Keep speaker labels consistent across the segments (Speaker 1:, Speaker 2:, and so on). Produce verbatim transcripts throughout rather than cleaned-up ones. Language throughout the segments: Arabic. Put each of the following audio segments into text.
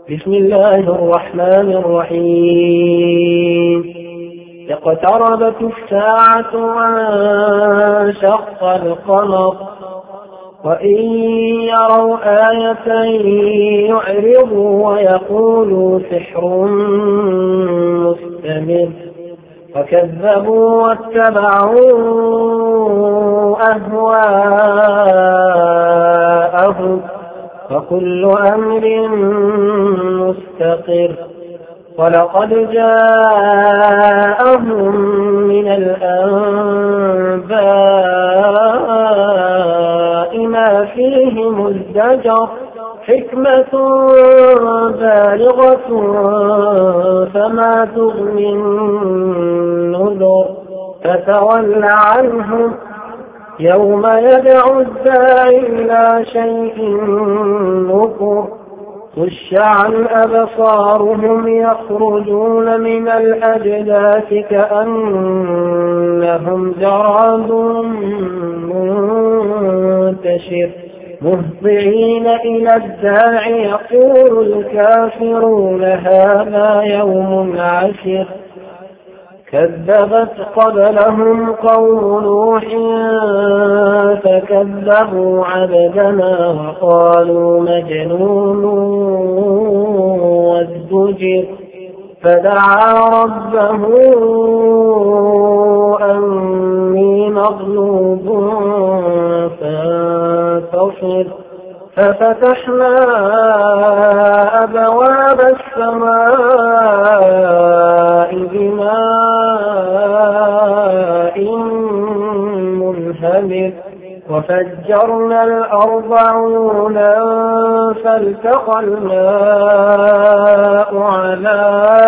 Speaker 1: بسم الله الرحمن الرحيم. اقتربت الساعة وانشق القمر وإن يروا آية يعرضوا ويقولوا سحر مستمر وكذبوا واتبعوا أهواءهم وكل أمر مستقر. ولقد جاءهم من الأنباء ما فيه مزدجر حكمة بالغة فما تغني النذر فتول عنهم يوم يدعو الداعي إلى شيء نكر خش عن أبصارهم يخرجون من الأجداث كأنهم جراد منتشر مهطعين إلى الداعي يقول الكافرون هذا يوم عسر. كذبت قبلهم قوم نوح فكذبوا عبدنا وقالوا مجنون وازدجر فدعا ربه أني مغلوب فانتصر ففتحنا أبواب السماء بماء منهمر وفجرنا الأرض عيونا فالتقى الماء على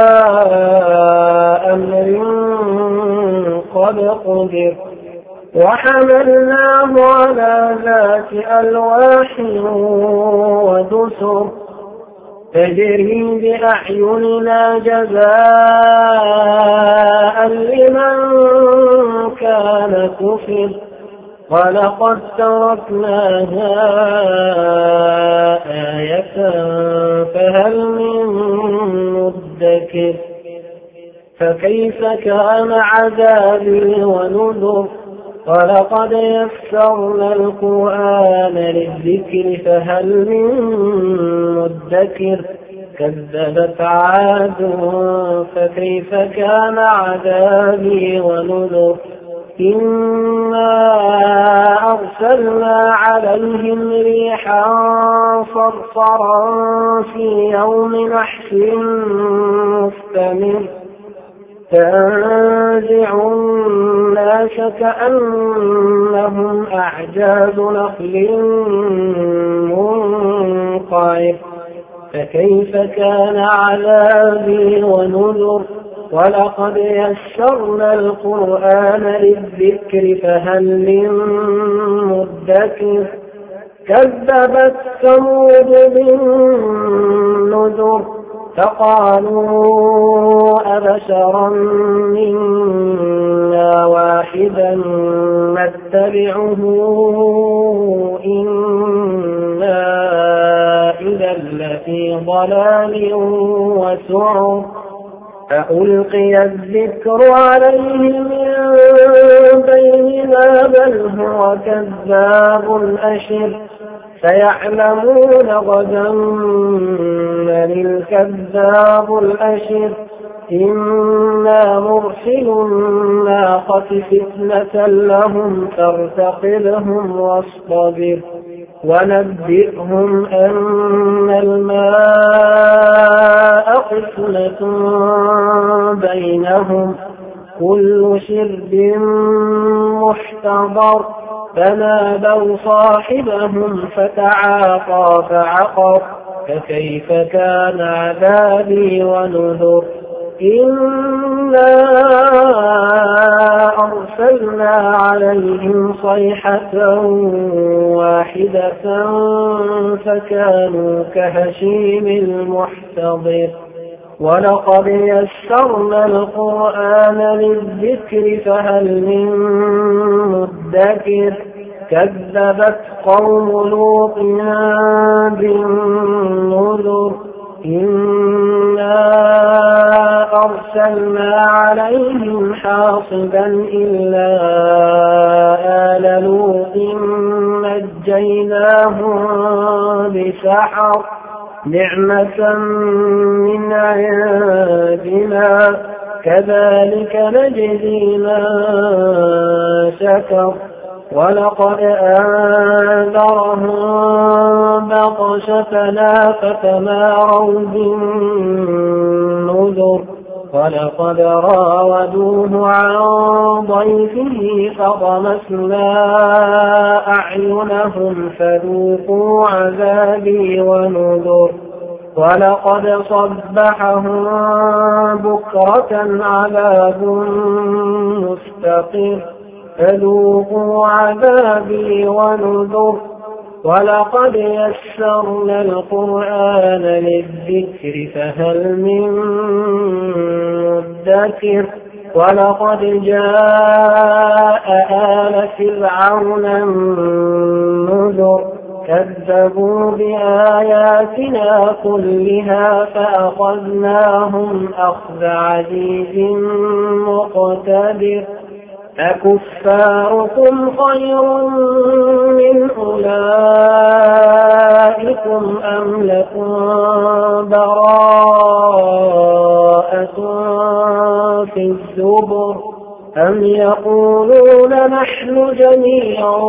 Speaker 1: أمر قد قدر وحملناه على ذات ألواح ودسر تجري بأعيننا جزاء لمن كان كفر ولقد تركناها آية فهل من مدكر. فكيف كان عذابي ونذر ولقد يسرنا القرآن للذكر فهل من مدكر. كذبت عاد فكيف كان عذابي ونذر. إنا أرسلنا عليهم ريحا صرصرا في يوم نحس مستمر تنزع الناس كأنهم أعجاز نخل منقعر. فكيف كان عذابي ونذر. ولقد يسرنا القرآن للذكر فهل من مدكر. كذبت ثمود بالنذر فقالوا أبشرا منا واحدا نتبعه إنا إذا لفي ضلال وسعر. فألقي الذكر عليه من بيننا بل هو كذاب أشر. سيعلمون غدا من الكذاب الأشر. إنا مرسل الناقة فتنة لهم فارتقبهم واصطبر ونبئهم أن الماء قسمة بينهم كل شرب محتضر. فنادوا صاحبهم فتعاطى فعقر. فكيف كان عذابي ونذر. إنا أرسلنا عليهم صيحة واحدة فكانوا كهشيم المحتضر. ولقد يسرنا القرآن للذكر فهل من مدكر. كذبت قوم لوط بالنذر إنا أرسلنا عليهم حاصبا إلا آل لوط نجيناهم بسحر نعمة من عندنا كذلك نجزي من شكر ولقد أنذرهم بطشتنا فتماروا بالنذر ولقد راودوه عن ضيفه فطمسنا أعينهم فذوقوا عذابي ونذر ولقد صبحهم بكرة عذاب مستقر فذوقوا عذابي ونذر ولقد يسرنا القرآن للذكر فهل من مدكر ولقد جاء آل فرعون النذر كذبوا بآياتنا كلها فأخذناهم أخذ عزيز مقتدر أكفاركم خير من أولئكم أم لكم براءة في الزبر أم يقولون نحن جميع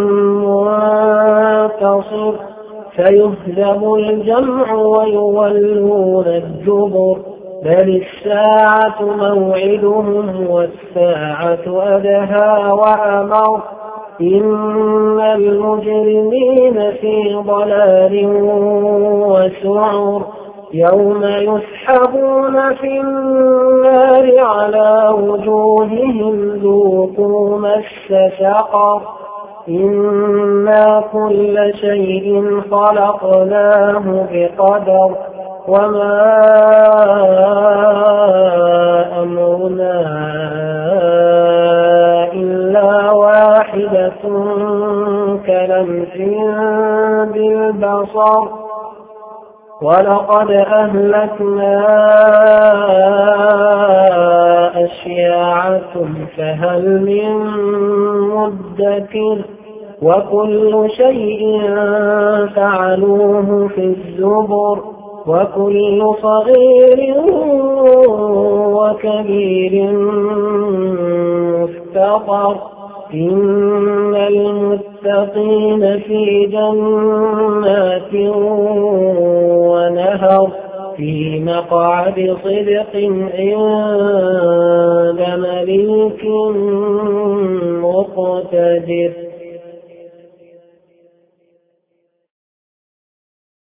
Speaker 1: منتصر فيهزم الجمع ويولون الدبر بل الساعة موعدهم والساعة أدهى وأمر إن المجرمين في ضلال وسعر يوم يسحبون في النار على وجوههم ذوقوا مس سقر إنا كل شيء خلقناه بقدر وما أمرنا إلا واحدة كلمح بالبصر ولقد أهلكنا أشياعكم فهل من مدكر وكل شيء فعلوه في الزبر وكل صغير وكبير مستطر إن المتقين في جنات ونهر في مقعد صدق عند مليك مقتدر.